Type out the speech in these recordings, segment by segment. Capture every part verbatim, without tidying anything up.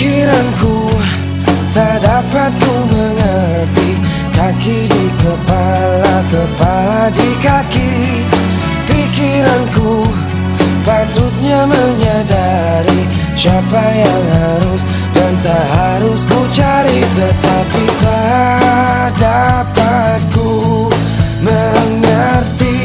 Pikiranku tak dapat ku mengerti, kaki di kepala, kepala di kaki. Pikiranku patutnya menyadari siapa yang harus dan tak harus ku cari, tetapi tak dapat ku mengerti.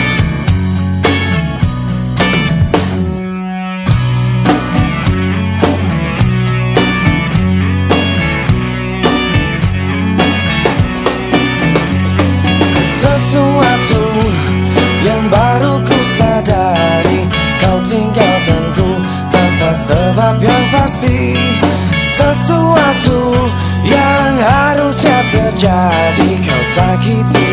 Sesuatu yang baru ku sadari, kau tinggalkanku tanpa sebab yang pasti. Sesuatu yang harusnya terjadi, kau sakiti